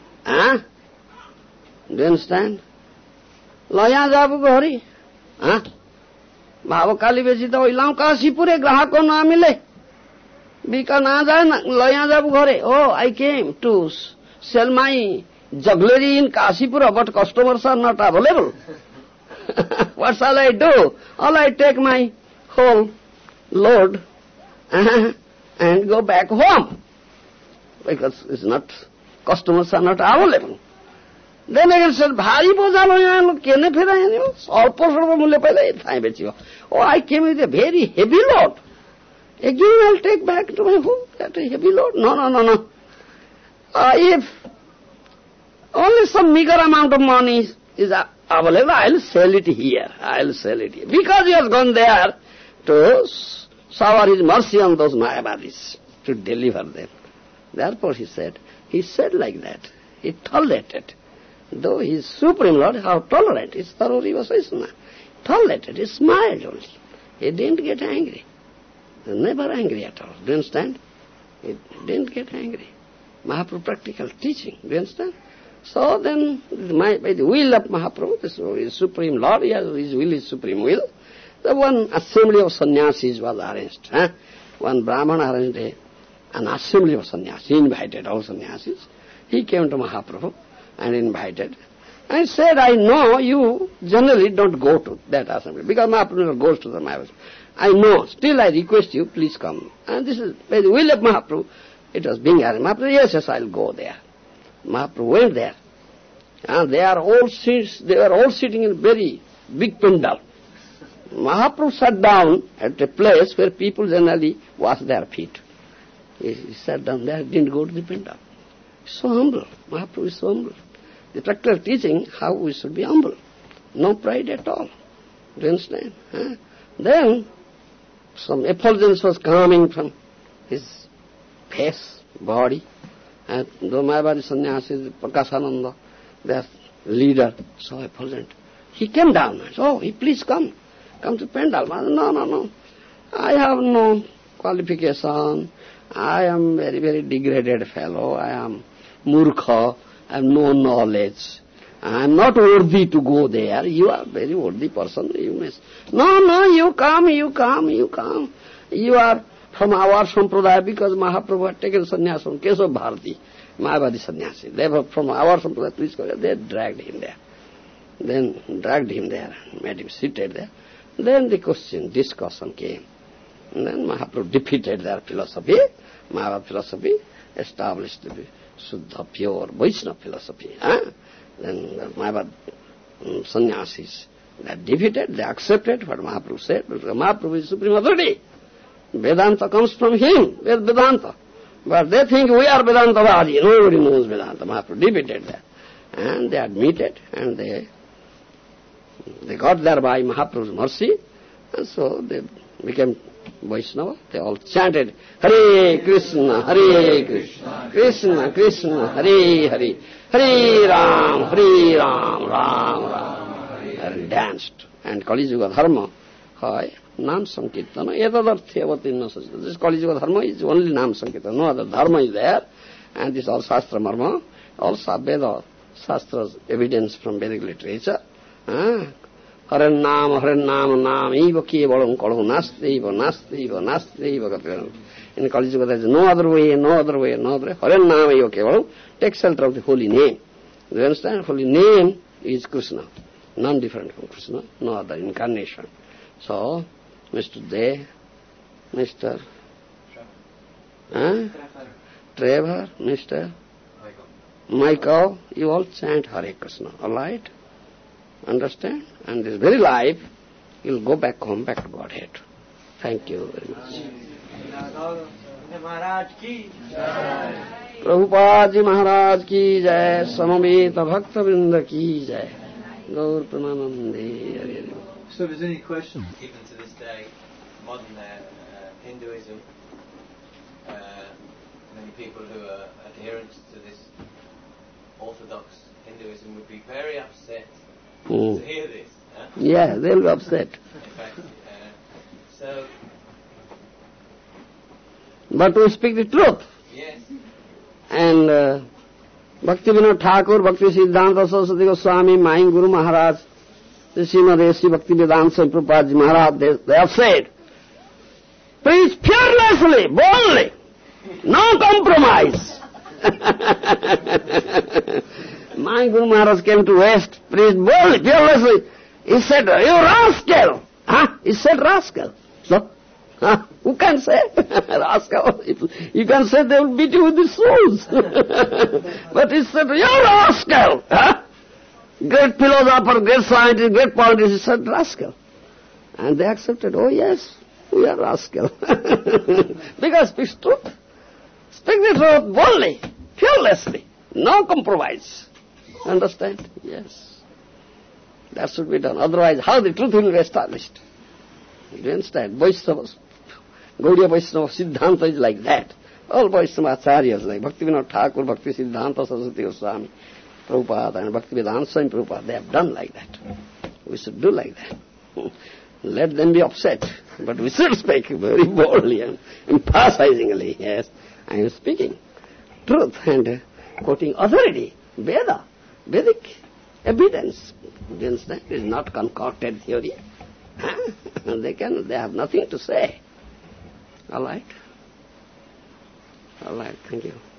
Do you understand? Laya Jabu Gori. Babo Kali Vechite Oilang Kasi Pure Grahako Namile. Bika na jai Laya Jabu Gori. Oh, I came to sell my jugglery in Kasipura, but customers are not available. What shall I do? All I take my whole load and go back home. Because customers are not available. Then again said, Bhari Bojalo Kene Pira, all possible Mulepa. Oh, I came with a very heavy load. Again I'll take back to my home that heavy load. No. If only some meager amount of money is available, I'll sell it here. Because he has gone there to shower his mercy on those Mayavadis, to deliver them. Therefore he said like that. He tolerated. Though he is Supreme Lord, how tolerant is Taroriva Saisruna. Tolerated, he smiled only. He didn't get angry. Never angry at all. Do you understand? He didn't get angry. Mahaprabhu practical teaching. Do you understand? So then, by the will of Mahaprabhu, the Supreme Lord, his will is Supreme Will, the one assembly of sannyasis was arranged. One Brahmana arranged an assembly of sannyasis. He invited all sannyasis. He came to Mahaprabhu and invited. And said, I know you generally don't go to that assembly, because Mahaprabhu goes to the Mayavadis. I know, still I request you, please come. And this is by the will of Mahaprabhu. It was being arranged. Mahaprabhu, yes, I'll go there. Mahaprabhu went there. And they were all sitting in a very big pandal. Mahaprabhu sat down at a place where people generally wash their feet. He sat down there, didn't go to the pandal. So humble. Mahaprabhu is so humble. The practical teaching how we should be humble. No pride at all. Do you understand? Then some effulgence was coming from his face, body. And the Mayavadi sannyasis, Prakasananda, their leader, so effulgent. He came down and said, oh, please come to Pandal. No. I have no qualification. I am very, very degraded fellow. I am murkha. I have no knowledge. I am not worthy to go there. You are a very worthy person. You must. No, you come. You are from our sampradaya, because Mahaprabhu had taken sannyas from Kesava Bharati, Mayavadi sannyasi. Therefore, from our sampradaya, please go there. They dragged him there. Made him seated there. Then the discussion came. And then Mahaprabhu defeated their philosophy, Mayavad philosophy, established the Suddha, pure Vaishnava philosophy. Then the Mayavad sannyasis, they defeated, they accepted what Mahaprabhu said, because Mahaprabhu is supreme authority. Vedanta comes from him, there's Vedanta. But they think we are Vedantavadi, nobody knows Vedanta. Mahaprabhu defeated that. And they admitted, and they got there by Mahaprabhu's mercy, and so they became Vaishnava, they all chanted, Hare Krishna, Krishna Krishna, Hare Hare, Hare Ram, Ram Ram, and danced. And Kali Yuga Dharma, hi, Nam Sankirtana, Yadadarthyavatinna Sajita. This Kali Yuga Dharma is only Nam Sankirtana, no other Dharma is there. And this all Shastra Marma, all Veda, Shastra's evidence from Vedic literature. Haran Nam, Nam, Eva Kevalam Kalahu, Nasteva Gataram. In Kali Yuga there is no other way, no other way. Haran Nam, Eva Kevalam, take shelter of the holy name. Do you understand? Holy name is Krishna, none different from Krishna, no other incarnation. So, Mr. Day, Mr. Trevor, Mr. Michael, you all chant Hare Krishna, all right? Understand? And this very life, you'll go back home, back to Godhead. Thank you very much. Prabhupada Ji Maharaj ki jai, Samaveta Bhakta Vrinda ki jai, Gaur Pramanande. So if there's any questions? Even to this day, modern Hinduism, many people who are adherents to this orthodox Hinduism would be very upset to hear this. Huh? Yeah, they'll be upset. In fact, so... But we speak the truth. Yes. And Bhaktivinoda Thakur, Bhakti Siddhanta Saraswati Goswami, my Guru Maharaj, the Srimad Bhakti Vedanta Swami Prabhupada Maharaj, they have said, preach fearlessly, boldly, no compromise. My Guru Maharaj came to West, preached boldly, fearlessly. He said, you rascal! He said rascal. So, who can say rascal? You can say they will beat you with the swords. But he said, you rascal! Great philosopher, great scientist, great politician, he said rascal. And they accepted, oh yes, we are rascal. Because speak truth. Speak the truth boldly, fearlessly, no compromise. Understand? Yes. That should be done. Otherwise, how the truth will be established? You understand? Vaishnavas, Gaudiya Vaishnava Siddhanta is like that. All Vaishnava Acharyas like Bhaktivinoda Thakur, Bhakti Siddhanta Saraswati Goswami, Prabhupada and Bhakti Vedanta Swami Prabhupada, they have done like that. We should do like that. Let them be upset, but we should speak very boldly and emphasizingly. Yes, I am speaking truth and quoting authority, Veda, Vedic evidence. Do you understand? It is not concocted theory. They have nothing to say. All right? All right, thank you.